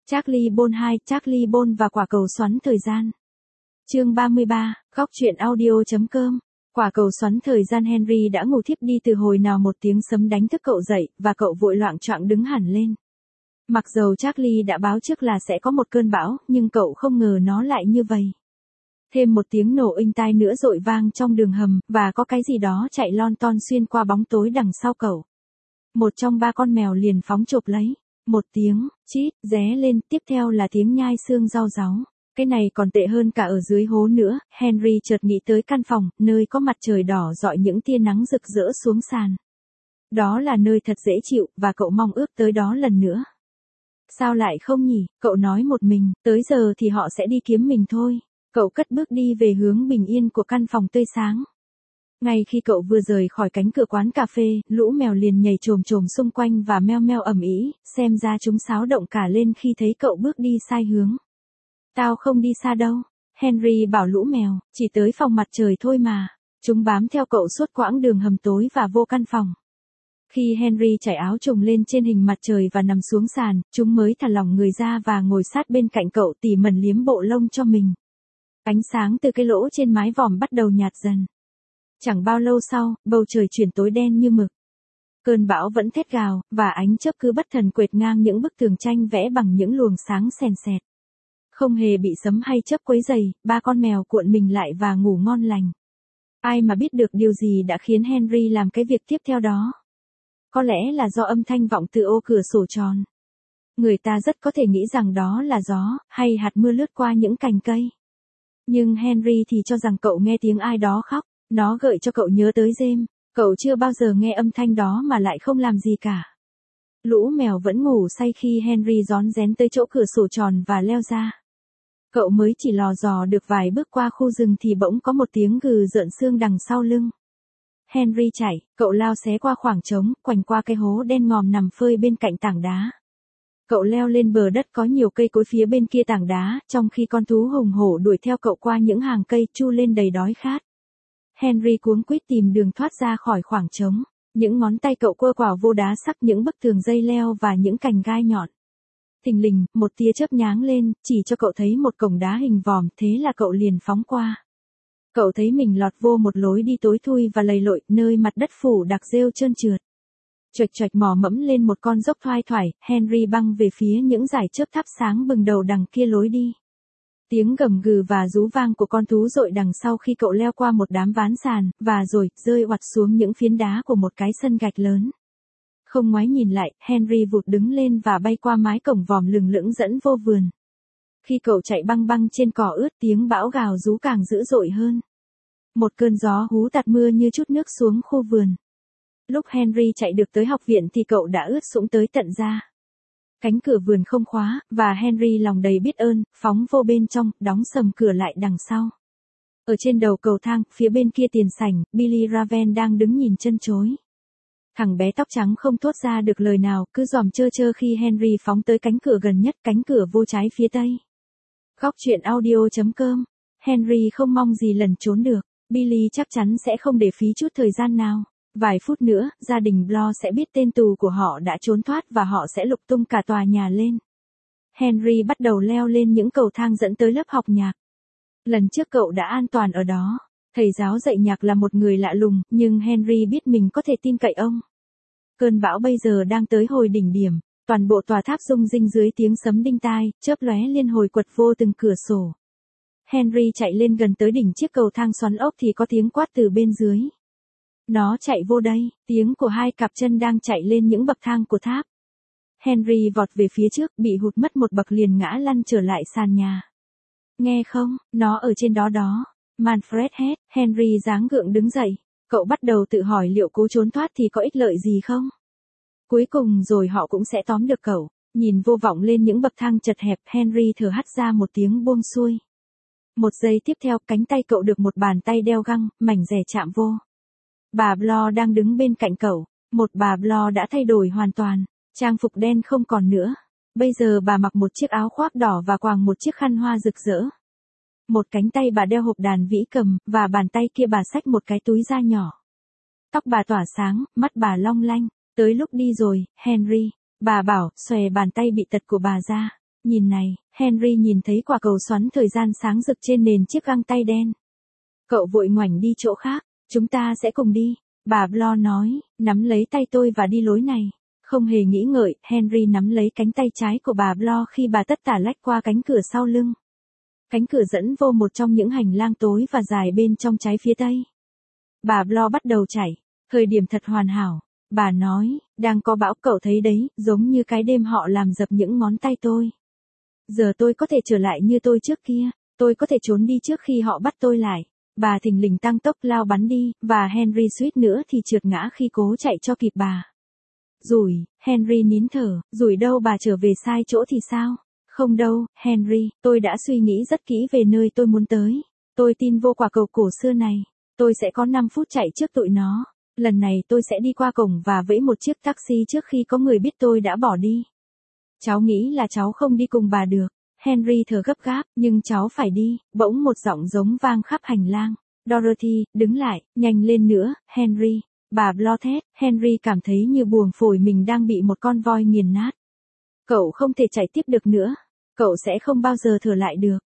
Charlie Bond 2, Charlie Bond và quả cầu xoắn thời gian. Chương 33, góc truyện audio.com. Quả cầu xoắn thời gian. Henry đã ngủ thiếp đi từ hồi nào một tiếng sấm đánh thức cậu dậy, và cậu vội loạng choạng đứng hẳn lên. Mặc dầu Charlie đã báo trước là sẽ có một cơn bão, nhưng cậu không ngờ nó lại như vậy. Thêm một tiếng nổ inh tai nữa rội vang trong đường hầm, và có cái gì đó chạy lon ton xuyên qua bóng tối đằng sau cậu. Một trong ba con mèo liền phóng chộp lấy. Một tiếng, chít, ré lên, tiếp theo là tiếng nhai xương rau ráu. Cái này còn tệ hơn cả ở dưới hố nữa. Henry chợt nghĩ tới căn phòng, nơi có mặt trời đỏ rọi những tia nắng rực rỡ xuống sàn. Đó là nơi thật dễ chịu, và cậu mong ước tới đó lần nữa. Sao lại không nhỉ? Cậu nói một mình, tới giờ thì họ sẽ đi kiếm mình thôi. Cậu cất bước đi về hướng bình yên của căn phòng tươi sáng. Ngay khi cậu vừa rời khỏi cánh cửa quán cà phê, lũ mèo liền nhảy chồm chồm xung quanh và meo meo ầm ĩ, xem ra chúng xáo động cả lên khi thấy cậu bước đi sai hướng. Tao không đi xa đâu, Henry bảo lũ mèo, chỉ tới phòng mặt trời thôi mà. Chúng bám theo cậu suốt quãng đường hầm tối và vô căn phòng. Khi Henry trải áo trùng lên trên hình mặt trời và nằm xuống sàn, chúng mới thả lỏng người ra và ngồi sát bên cạnh cậu tỉ mẩn liếm bộ lông cho mình. Ánh sáng từ cái lỗ trên mái vòm bắt đầu nhạt dần. Chẳng bao lâu sau, bầu trời chuyển tối đen như mực. Cơn bão vẫn thét gào, và ánh chớp cứ bất thần quệt ngang những bức tường tranh vẽ bằng những luồng sáng sèn sẹt. Không hề bị sấm hay chớp quấy rầy, ba con mèo cuộn mình lại và ngủ ngon lành. Ai mà biết được điều gì đã khiến Henry làm cái việc tiếp theo đó. Có lẽ là do âm thanh vọng từ ô cửa sổ tròn. Người ta rất có thể nghĩ rằng đó là gió, hay hạt mưa lướt qua những cành cây. Nhưng Henry thì cho rằng cậu nghe tiếng ai đó khóc. Nó gợi cho cậu nhớ tới James. Cậu chưa bao giờ nghe âm thanh đó mà lại không làm gì cả. Lũ mèo vẫn ngủ say khi Henry rón rén tới chỗ cửa sổ tròn và leo ra. Cậu mới chỉ lò dò được vài bước qua khu rừng thì bỗng có một tiếng gừ rợn xương đằng sau lưng. Henry chạy, cậu lao xé qua khoảng trống, quanh qua cái hố đen ngòm nằm phơi bên cạnh tảng đá. Cậu leo lên bờ đất có nhiều cây cối phía bên kia tảng đá, trong khi con thú hùng hổ đuổi theo cậu qua những hàng cây chu lên đầy đói khát. Henry cuống quýt tìm đường thoát ra khỏi khoảng trống. Những ngón tay cậu quơ quào vô đá sắc, những bức tường dây leo và những cành gai nhọn. Thình lình, một tia chớp nháng lên, chỉ cho cậu thấy một cổng đá hình vòm, thế là cậu liền phóng qua. Cậu thấy mình lọt vô một lối đi tối thui và lầy lội, nơi mặt đất phủ đặc rêu trơn trượt. Choạch choạch mò mẫm lên một con dốc thoai thoải, Henry băng về phía những dải chớp thắp sáng bừng đầu đằng kia lối đi. Tiếng gầm gừ và rú vang của con thú dội đằng sau khi cậu leo qua một đám ván sàn, và rồi, rơi oặt xuống những phiến đá của một cái sân gạch lớn. Không ngoái nhìn lại, Henry vụt đứng lên và bay qua mái cổng vòm lừng lững dẫn vô vườn. Khi cậu chạy băng băng trên cỏ ướt, tiếng bão gào rú càng dữ dội hơn. Một cơn gió hú tạt mưa như chút nước xuống khu vườn. Lúc Henry chạy được tới học viện thì cậu đã ướt sũng tới tận da. Cánh cửa vườn không khóa, và Henry lòng đầy biết ơn, phóng vô bên trong, đóng sầm cửa lại đằng sau. Ở trên đầu cầu thang, phía bên kia tiền sảnh, Billy Raven đang đứng nhìn chân chối. Thằng bé tóc trắng không thốt ra được lời nào, cứ dòm chơ chơ khi Henry phóng tới cánh cửa gần nhất, cánh cửa vô trái phía tây. Góc truyện audio.com. Henry không mong gì lần trốn được. Billy chắc chắn sẽ không để phí chút thời gian nào. Vài phút nữa, gia đình Bloor sẽ biết tên tù của họ đã trốn thoát và họ sẽ lục tung cả tòa nhà lên. Henry bắt đầu leo lên những cầu thang dẫn tới lớp học nhạc. Lần trước cậu đã an toàn ở đó. Thầy giáo dạy nhạc là một người lạ lùng, nhưng Henry biết mình có thể tin cậy ông. Cơn bão bây giờ đang tới hồi đỉnh điểm. Toàn bộ tòa tháp rung rinh dưới tiếng sấm đinh tai, chớp lóe liên hồi quật vô từng cửa sổ. Henry chạy lên gần tới đỉnh chiếc cầu thang xoắn ốc thì có tiếng quát từ bên dưới. Nó chạy vô đây, tiếng của hai cặp chân đang chạy lên những bậc thang của tháp. Henry vọt về phía trước, bị hụt mất một bậc liền ngã lăn trở lại sàn nhà. Nghe không, nó ở trên đó đó. Manfred hét. Henry giáng gượng đứng dậy. Cậu bắt đầu tự hỏi liệu cố trốn thoát thì có ích lợi gì không? Cuối cùng rồi họ cũng sẽ tóm được cậu. Nhìn vô vọng lên những bậc thang chật hẹp, Henry thở hắt ra một tiếng buông xuôi. Một giây tiếp theo, cánh tay cậu được một bàn tay đeo găng, mảnh rẻ chạm vô. Bà Bloor đang đứng bên cạnh cậu. Một bà Bloor đã thay đổi hoàn toàn. Trang phục đen không còn nữa. Bây giờ bà mặc một chiếc áo khoác đỏ và quàng một chiếc khăn hoa rực rỡ. Một cánh tay bà đeo hộp đàn vĩ cầm, và bàn tay kia bà xách một cái túi da nhỏ. Tóc bà tỏa sáng, mắt bà long lanh. Tới lúc đi rồi, Henry. Bà bảo, xòe bàn tay bị tật của bà ra. Nhìn này, Henry nhìn thấy quả cầu xoắn thời gian sáng rực trên nền chiếc găng tay đen. Cậu vội ngoảnh đi chỗ khác, chúng ta sẽ cùng đi, bà Blo nói, nắm lấy tay tôi và đi lối này. Không hề nghĩ ngợi, Henry nắm lấy cánh tay trái của bà Blo khi bà tất tả lách qua cánh cửa sau lưng. Cánh cửa dẫn vô một trong những hành lang tối và dài bên trong trái phía tây. Bà Blo bắt đầu chạy, thời điểm thật hoàn hảo. Bà nói, đang có bão cậu thấy đấy, giống như cái đêm họ làm dập những ngón tay tôi. Giờ tôi có thể trở lại như tôi trước kia, tôi có thể trốn đi trước khi họ bắt tôi lại. Bà thình lình tăng tốc lao bắn đi, và Henry suýt nữa thì trượt ngã khi cố chạy cho kịp bà. Rủi, Henry nín thở, rủi đâu bà trở về sai chỗ thì sao? Không đâu, Henry, tôi đã suy nghĩ rất kỹ về nơi tôi muốn tới. Tôi tin vô quả cầu cổ xưa này. Tôi sẽ có 5 phút chạy trước tụi nó. Lần này tôi sẽ đi qua cổng và vẫy một chiếc taxi trước khi có người biết tôi đã bỏ đi. Cháu nghĩ là cháu không đi cùng bà được. Henry thở gấp gáp, nhưng cháu phải đi. Bỗng một giọng giống vang khắp hành lang. Dorothy, đứng lại, nhanh lên nữa, Henry. Bà Blo thét, Henry cảm thấy như buồng phổi mình đang bị một con voi nghiền nát. Cậu không thể chạy tiếp được nữa. Cậu sẽ không bao giờ thở lại được.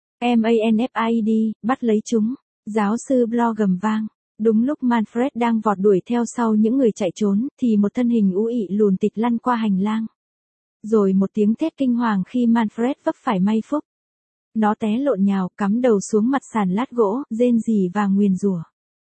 MANFID, bắt lấy chúng. Giáo sư Blo gầm vang. Đúng lúc Manfred đang vọt đuổi theo sau những người chạy trốn, thì một thân hình u ị lùn tịt lăn qua hành lang. Rồi một tiếng thét kinh hoàng khi Manfred vấp phải may phúc. Nó té lộn nhào, cắm đầu xuống mặt sàn lát gỗ, rên rỉ và nguyền rủa.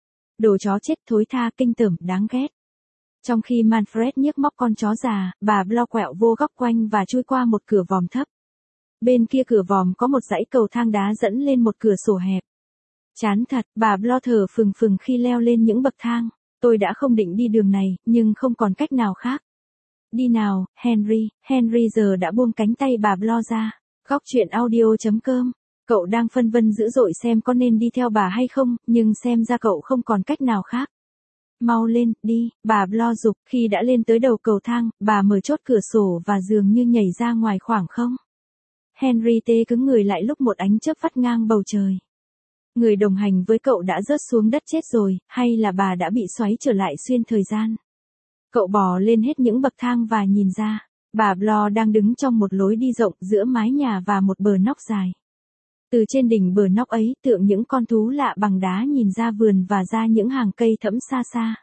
Đồ chó chết thối tha, kinh tởm, đáng ghét. Trong khi Manfred nhức móc con chó già, bà Blo quẹo vô góc quanh và chui qua một cửa vòm thấp. Bên kia cửa vòm có một dãy cầu thang đá dẫn lên một cửa sổ hẹp. Chán thật, bà Blo thở phừng phừng khi leo lên những bậc thang. Tôi đã không định đi đường này, nhưng không còn cách nào khác. Đi nào, Henry. Henry giờ đã buông cánh tay bà Blo ra. Góc truyện audio.com. Cậu đang phân vân dữ dội xem có nên đi theo bà hay không, nhưng xem ra cậu không còn cách nào khác. Mau lên, đi, bà Blo giục. Khi đã lên tới đầu cầu thang, bà mở chốt cửa sổ và dường như nhảy ra ngoài khoảng không. Henry tê cứng người lại lúc một ánh chớp vắt ngang bầu trời. Người đồng hành với cậu đã rớt xuống đất chết rồi, hay là bà đã bị xoáy trở lại xuyên thời gian? Cậu bò lên hết những bậc thang và nhìn ra. Bà Blo đang đứng trong một lối đi rộng giữa mái nhà và một bờ nóc dài. Từ trên đỉnh bờ nóc ấy tượng những con thú lạ bằng đá nhìn ra vườn và ra những hàng cây thẫm xa xa.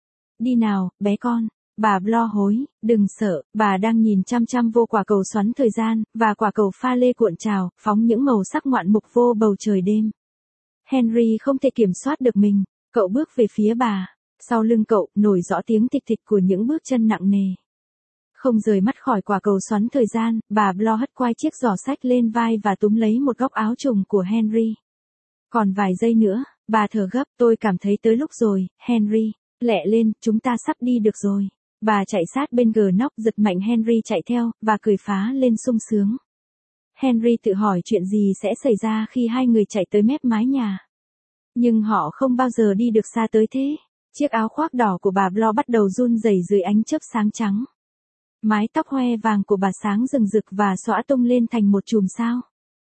Đi nào, bé con. Bà Blo hối, đừng sợ, bà đang nhìn chăm chăm vô quả cầu xoắn thời gian, và quả cầu pha lê cuộn trào, phóng những màu sắc ngoạn mục vô bầu trời đêm. Henry không thể kiểm soát được mình, cậu bước về phía bà. Sau lưng cậu, nổi rõ tiếng thịch thịch của những bước chân nặng nề. Không rời mắt khỏi quả cầu xoắn thời gian, bà Blo hất quai chiếc giỏ sách lên vai và túm lấy một góc áo trùng của Henry. Còn vài giây nữa, bà thở gấp, tôi cảm thấy tới lúc rồi, Henry. Lẹ lên, chúng ta sắp đi được rồi. Bà chạy sát bên gờ nóc, giật mạnh Henry chạy theo, và cười phá lên sung sướng. Henry tự hỏi chuyện gì sẽ xảy ra khi hai người chạy tới mép mái nhà. Nhưng họ không bao giờ đi được xa tới thế. Chiếc áo khoác đỏ của bà Blo bắt đầu run rẩy dưới ánh chớp sáng trắng. Mái tóc hoe vàng của bà sáng rừng rực và xõa tung lên thành một chùm sao.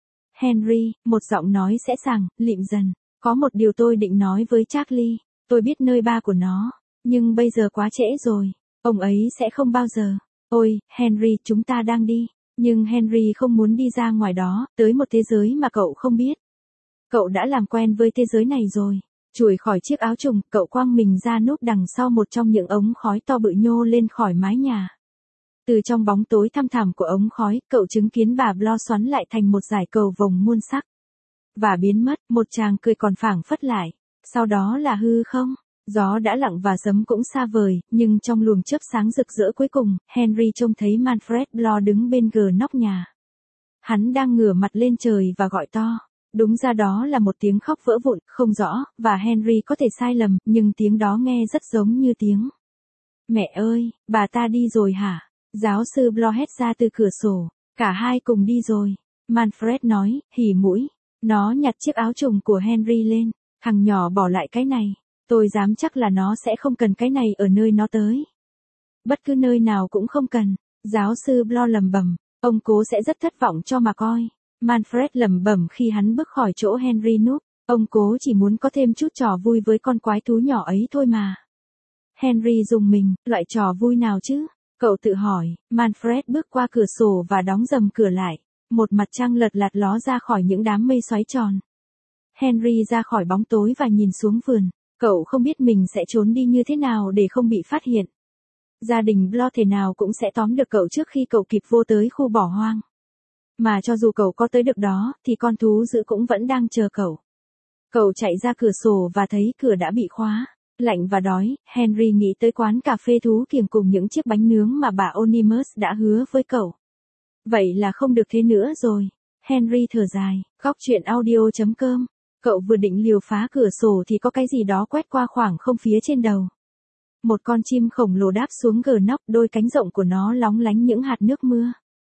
Henry, một giọng nói sẽ sảng, lịm dần. Có một điều tôi định nói với Charlie. Tôi biết nơi ba của nó. Nhưng bây giờ quá trễ rồi. Ông ấy sẽ không bao giờ. Ôi, Henry, chúng ta đang đi. Nhưng Henry không muốn đi ra ngoài đó, tới một thế giới mà cậu không biết. Cậu đã làm quen với thế giới này rồi. Chùi khỏi chiếc áo trùng, cậu quăng mình ra núp đằng sau một trong những ống khói to bự nhô lên khỏi mái nhà. Từ trong bóng tối thăm thẳm của ống khói, cậu chứng kiến bà Blo xoắn lại thành một dải cầu vồng muôn sắc. Và biến mất, một chàng cười còn phảng phất lại. Sau đó là hư không. Gió đã lặng và sấm cũng xa vời, nhưng trong luồng chớp sáng rực rỡ cuối cùng, Henry trông thấy Manfred Blo đứng bên gờ nóc nhà. Hắn đang ngửa mặt lên trời và gọi to. Đúng ra đó là một tiếng khóc vỡ vụn, không rõ, và Henry có thể sai lầm, nhưng tiếng đó nghe rất giống như tiếng. Mẹ ơi, bà ta đi rồi hả? Giáo sư Blo hét ra từ cửa sổ. Cả hai cùng đi rồi. Manfred nói, hỉ mũi. Nó nhặt chiếc áo trùng của Henry lên. Thằng nhỏ bỏ lại cái này. Tôi dám chắc là nó sẽ không cần cái này ở nơi nó tới. Bất cứ nơi nào cũng không cần. Giáo sư Blo lẩm bẩm. Ông cố sẽ rất thất vọng cho mà coi. Manfred lẩm bẩm khi hắn bước khỏi chỗ Henry núp. Ông cố chỉ muốn có thêm chút trò vui với con quái thú nhỏ ấy thôi mà. Henry rùng mình, loại trò vui nào chứ? Cậu tự hỏi. Manfred bước qua cửa sổ và đóng rầm cửa lại. Một mặt trăng lật lạt ló ra khỏi những đám mây xoáy tròn. Henry ra khỏi bóng tối và nhìn xuống vườn. Cậu không biết mình sẽ trốn đi như thế nào để không bị phát hiện. Gia đình Blood thế nào cũng sẽ tóm được cậu trước khi cậu kịp vô tới khu bỏ hoang. Mà cho dù cậu có tới được đó, thì con thú dữ cũng vẫn đang chờ cậu. Cậu chạy ra cửa sổ và thấy cửa đã bị khóa. Lạnh và đói, Henry nghĩ tới quán cà phê thú kiềng cùng những chiếc bánh nướng mà bà Onimus đã hứa với cậu. Vậy là không được thế nữa rồi. Henry thở dài, góc chuyện audio.com. Cậu vừa định liều phá cửa sổ thì có cái gì đó quét qua khoảng không phía trên đầu. Một con chim khổng lồ đáp xuống gờ nóc, đôi cánh rộng của nó lóng lánh những hạt nước mưa.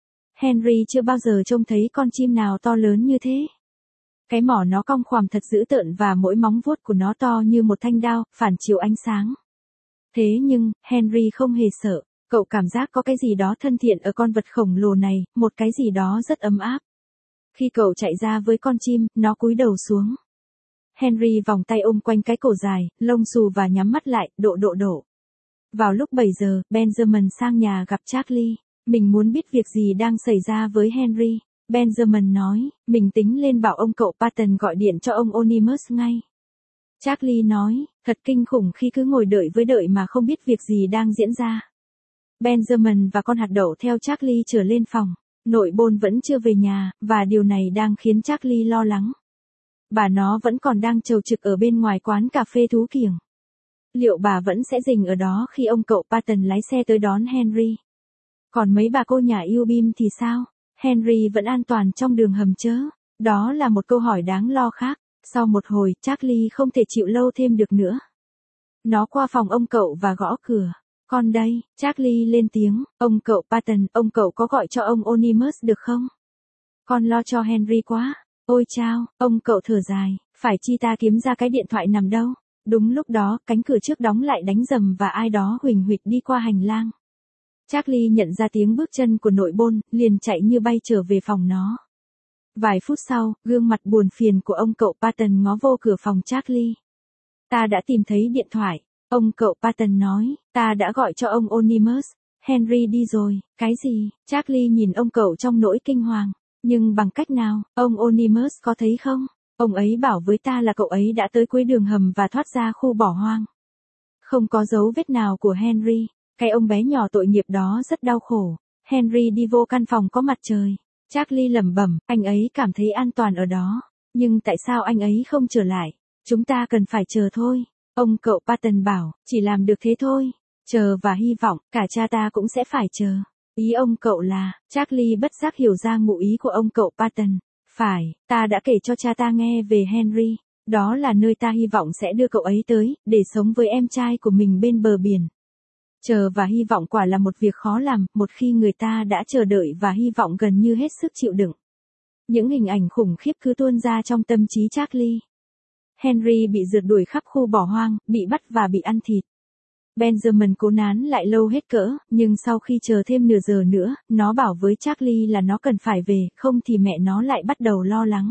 Henry chưa bao giờ trông thấy con chim nào to lớn như thế. Cái mỏ nó cong khoằm thật dữ tợn và mỗi móng vuốt của nó to như một thanh đao, phản chiếu ánh sáng. Thế nhưng, Henry không hề sợ, cậu cảm giác có cái gì đó thân thiện ở con vật khổng lồ này, một cái gì đó rất ấm áp. Khi cậu chạy ra với con chim, nó cúi đầu xuống. Henry vòng tay ôm quanh cái cổ dài, lông xù và nhắm mắt lại, độ. Vào lúc 7 giờ, Benjamin sang nhà gặp Charlie. Mình muốn biết việc gì đang xảy ra với Henry. Benjamin nói, mình tính lên bảo ông cậu Patton gọi điện cho ông Onimus ngay. Charlie nói, thật kinh khủng khi cứ ngồi đợi mà không biết việc gì đang diễn ra. Benjamin và con hạt đậu theo Charlie trở lên phòng. Nội Bôn vẫn chưa về nhà, và điều này đang khiến Charlie lo lắng. Bà nó vẫn còn đang chầu trực ở bên ngoài quán cà phê thú kiềng. Liệu bà vẫn sẽ rình ở đó khi ông cậu Patton lái xe tới đón Henry? Còn mấy bà cô nhà Eubim thì sao? Henry vẫn an toàn trong đường hầm chớ? Đó là một câu hỏi đáng lo khác. Sau một hồi, Charlie không thể chịu lâu thêm được nữa. Nó qua phòng ông cậu và gõ cửa. Con đây, Charlie lên tiếng, ông cậu Patton, ông cậu có gọi cho ông Onimus được không? Con lo cho Henry quá. Ôi chao, ông cậu thở dài, phải chi ta kiếm ra cái điện thoại nằm đâu? Đúng lúc đó, cánh cửa trước đóng lại đánh rầm và ai đó huỳnh huỵch đi qua hành lang. Charlie nhận ra tiếng bước chân của nội Bôn, liền chạy như bay trở về phòng nó. Vài phút sau, gương mặt buồn phiền của ông cậu Patton ngó vô cửa phòng Charlie. Ta đã tìm thấy điện thoại. Ông cậu Patton nói, ta đã gọi cho ông Onimus. Henry đi rồi, cái gì? Charlie nhìn ông cậu trong nỗi kinh hoàng. Nhưng bằng cách nào, ông Onimus có thấy không? Ông ấy bảo với ta là cậu ấy đã tới cuối đường hầm và thoát ra khu bỏ hoang. Không có dấu vết nào của Henry. Cái ông bé nhỏ tội nghiệp đó rất đau khổ. Henry đi vô căn phòng có mặt trời. Charlie lẩm bẩm, anh ấy cảm thấy an toàn ở đó. Nhưng tại sao anh ấy không trở lại? Chúng ta cần phải chờ thôi. Ông cậu Patton bảo, chỉ làm được thế thôi. Chờ và hy vọng, cả cha ta cũng sẽ phải chờ. Ý ông cậu là, Charlie bất giác hiểu ra ngụ ý của ông cậu Patton. Phải, ta đã kể cho cha ta nghe về Henry. Đó là nơi ta hy vọng sẽ đưa cậu ấy tới, để sống với em trai của mình bên bờ biển. Chờ và hy vọng quả là một việc khó làm, một khi người ta đã chờ đợi và hy vọng gần như hết sức chịu đựng. Những hình ảnh khủng khiếp cứ tuôn ra trong tâm trí Charlie. Henry bị rượt đuổi khắp khu bỏ hoang, bị bắt và bị ăn thịt. Benjamin cố nán lại lâu hết cỡ, nhưng sau khi chờ thêm nửa giờ nữa, nó bảo với Charlie là nó cần phải về, không thì mẹ nó lại bắt đầu lo lắng.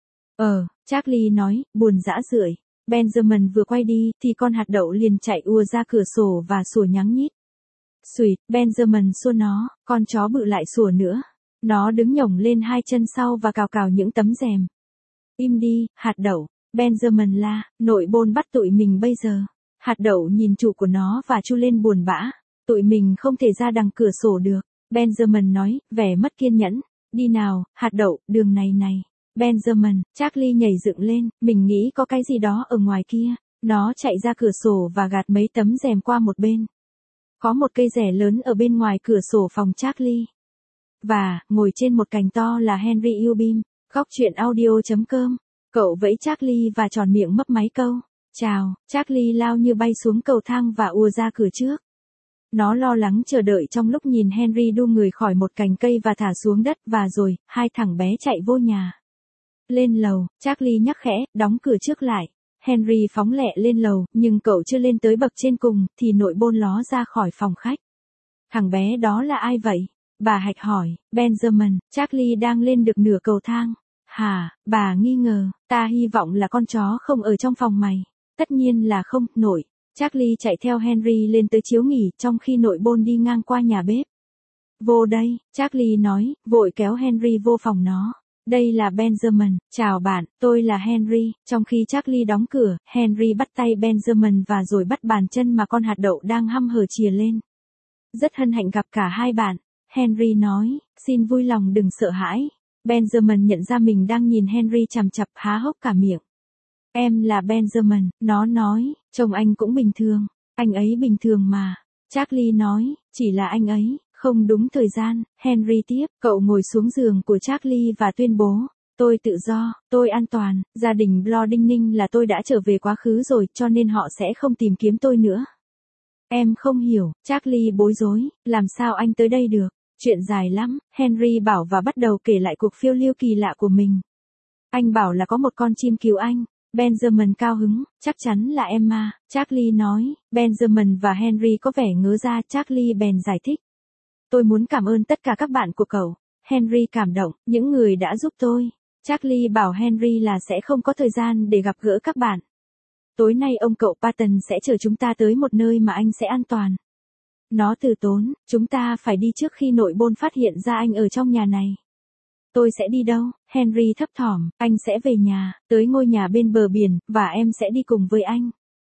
Charlie nói, buồn rã rượi. Benjamin vừa quay đi, thì con hạt đậu liền chạy ùa ra cửa sổ và sủa nhắng nhít. Xùi, Benjamin xua nó, con chó bự lại sủa nữa. Nó đứng nhổng lên hai chân sau và cào cào những tấm rèm. Im đi, hạt đậu. Benjamin la, nội Bôn bắt tụi mình bây giờ. Hạt đậu nhìn chủ của nó và chu lên buồn bã. Tụi mình không thể ra đằng cửa sổ được. Benjamin nói, vẻ mất kiên nhẫn. Đi nào, hạt đậu, đường này này. Benjamin, Charlie nhảy dựng lên, mình nghĩ có cái gì đó ở ngoài kia. Nó chạy ra cửa sổ và gạt mấy tấm rèm qua một bên. Có một cây rẻ lớn ở bên ngoài cửa sổ phòng Charlie. Và, ngồi trên một cành to là Henry Eubim. Góc chuyện audio.com. Cậu vẫy Charlie và tròn miệng mấp máy câu. Chào, Charlie lao như bay xuống cầu thang và ùa ra cửa trước. Nó lo lắng chờ đợi trong lúc nhìn Henry đu người khỏi một cành cây và thả xuống đất và rồi, hai thằng bé chạy vô nhà. Lên lầu, Charlie nhắc khẽ, đóng cửa trước lại. Henry phóng lẹ lên lầu, nhưng cậu chưa lên tới bậc trên cùng, thì nội Bôn ló ra khỏi phòng khách. Thằng bé đó là ai vậy? Bà Hạch hỏi. Benjamin, Charlie đang lên được nửa cầu thang. Hả, bà nghi ngờ, ta hy vọng là con chó không ở trong phòng mày. Tất nhiên là không, nội. Charlie chạy theo Henry lên tới chiếu nghỉ trong khi nội Bôn đi ngang qua nhà bếp. Vô đây, Charlie nói, vội kéo Henry vô phòng nó. Đây là Benjamin, chào bạn, tôi là Henry. Trong khi Charlie đóng cửa, Henry bắt tay Benjamin và rồi bắt bàn chân mà con hạt đậu đang hăm hở chìa lên. Rất hân hạnh gặp cả hai bạn, Henry nói, xin vui lòng đừng sợ hãi. Benjamin nhận ra mình đang nhìn Henry chằm chặp há hốc cả miệng. Em là Benjamin, nó nói, trông anh cũng bình thường, anh ấy bình thường mà. Charlie nói, chỉ là anh ấy, không đúng thời gian. Henry tiếp, cậu ngồi xuống giường của Charlie và tuyên bố, tôi tự do, tôi an toàn, gia đình Bloor đinh ninh là tôi đã trở về quá khứ rồi cho nên họ sẽ không tìm kiếm tôi nữa. Em không hiểu, Charlie bối rối, làm sao anh tới đây được? Chuyện dài lắm, Henry bảo và bắt đầu kể lại cuộc phiêu lưu kỳ lạ của mình. Anh bảo là có một con chim cứu anh. Benjamin cao hứng, chắc chắn là Emma, Charlie nói. Benjamin và Henry có vẻ ngớ ra, Charlie bèn giải thích. Tôi muốn cảm ơn tất cả các bạn của cậu. Henry cảm động, những người đã giúp tôi. Charlie bảo Henry là sẽ không có thời gian để gặp gỡ các bạn. Tối nay ông cậu Patton sẽ chở chúng ta tới một nơi mà anh sẽ an toàn. Nó từ tốn, chúng ta phải đi trước khi nội bôn phát hiện ra anh ở trong nhà này. Tôi sẽ đi đâu? Henry thấp thỏm, anh sẽ về nhà, tới ngôi nhà bên bờ biển, và em sẽ đi cùng với anh.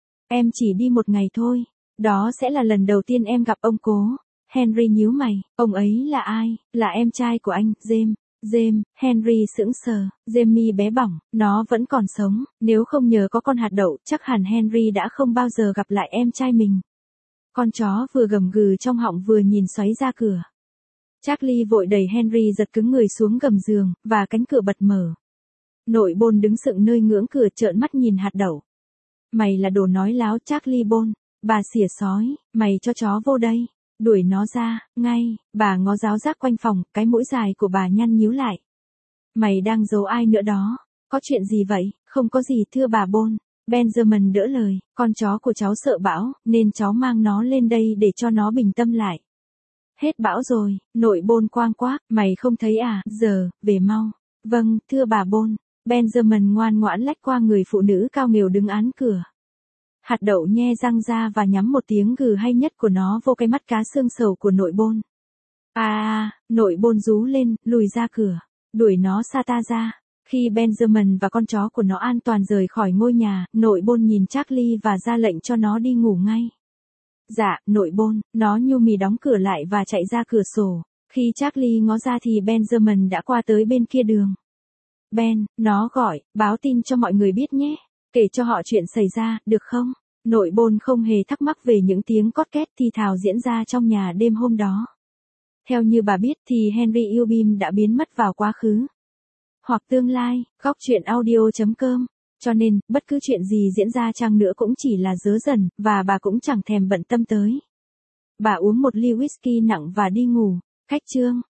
Em chỉ đi một ngày thôi. Đó sẽ là lần đầu tiên em gặp ông cố. Henry nhíu mày, ông ấy là ai? Là em trai của anh, James. James, Henry sững sờ, Jamie bé bỏng, nó vẫn còn sống, nếu không nhờ có con hạt đậu, chắc hẳn Henry đã không bao giờ gặp lại em trai mình. Con chó vừa gầm gừ trong họng vừa nhìn xoáy ra cửa. Charlie vội đẩy Henry giật cứng người xuống gầm giường, và cánh cửa bật mở. Nội bôn đứng sững nơi ngưỡng cửa trợn mắt nhìn hạt đậu. Mày là đồ nói láo Charlie Bôn, bà xỉa sói, mày cho chó vô đây. Đuổi nó ra, ngay, bà ngó giáo giác quanh phòng, cái mũi dài của bà nhăn nhíu lại. Mày đang giấu ai nữa đó? Có chuyện gì vậy? Không có gì thưa bà Bôn. Benjamin đỡ lời, con chó của cháu sợ bão, nên cháu mang nó lên đây để cho nó bình tâm lại. Hết bão rồi, nội bôn quang quác, mày không thấy à, giờ, về mau. Vâng, thưa bà Bôn. Benjamin ngoan ngoãn lách qua người phụ nữ cao nghều đứng án cửa. Hạt đậu nhe răng ra và nhắm một tiếng gừ hay nhất của nó vô cái mắt cá xương sầu của nội bôn. Nội bôn rú lên, lùi ra cửa. Đuổi nó xa ta ra. Khi Benjamin và con chó của nó an toàn rời khỏi ngôi nhà, nội bôn nhìn Charlie và ra lệnh cho nó đi ngủ ngay. Dạ, nội bôn, nó nhu mì đóng cửa lại và chạy ra cửa sổ. Khi Charlie ngó ra thì Benjamin đã qua tới bên kia đường. Ben, nó gọi, báo tin cho mọi người biết nhé. Kể cho họ chuyện xảy ra, được không? Nội bôn không hề thắc mắc về những tiếng cót két thì thào diễn ra trong nhà đêm hôm đó. Theo như bà biết thì Henry Eubim đã biến mất vào quá khứ. Hoặc tương lai, góc chuyện audio.com. Cho nên, bất cứ chuyện gì diễn ra chăng nữa cũng chỉ là dớ dẩn, và bà cũng chẳng thèm bận tâm tới. Bà uống một ly whisky nặng và đi ngủ. Khách chương.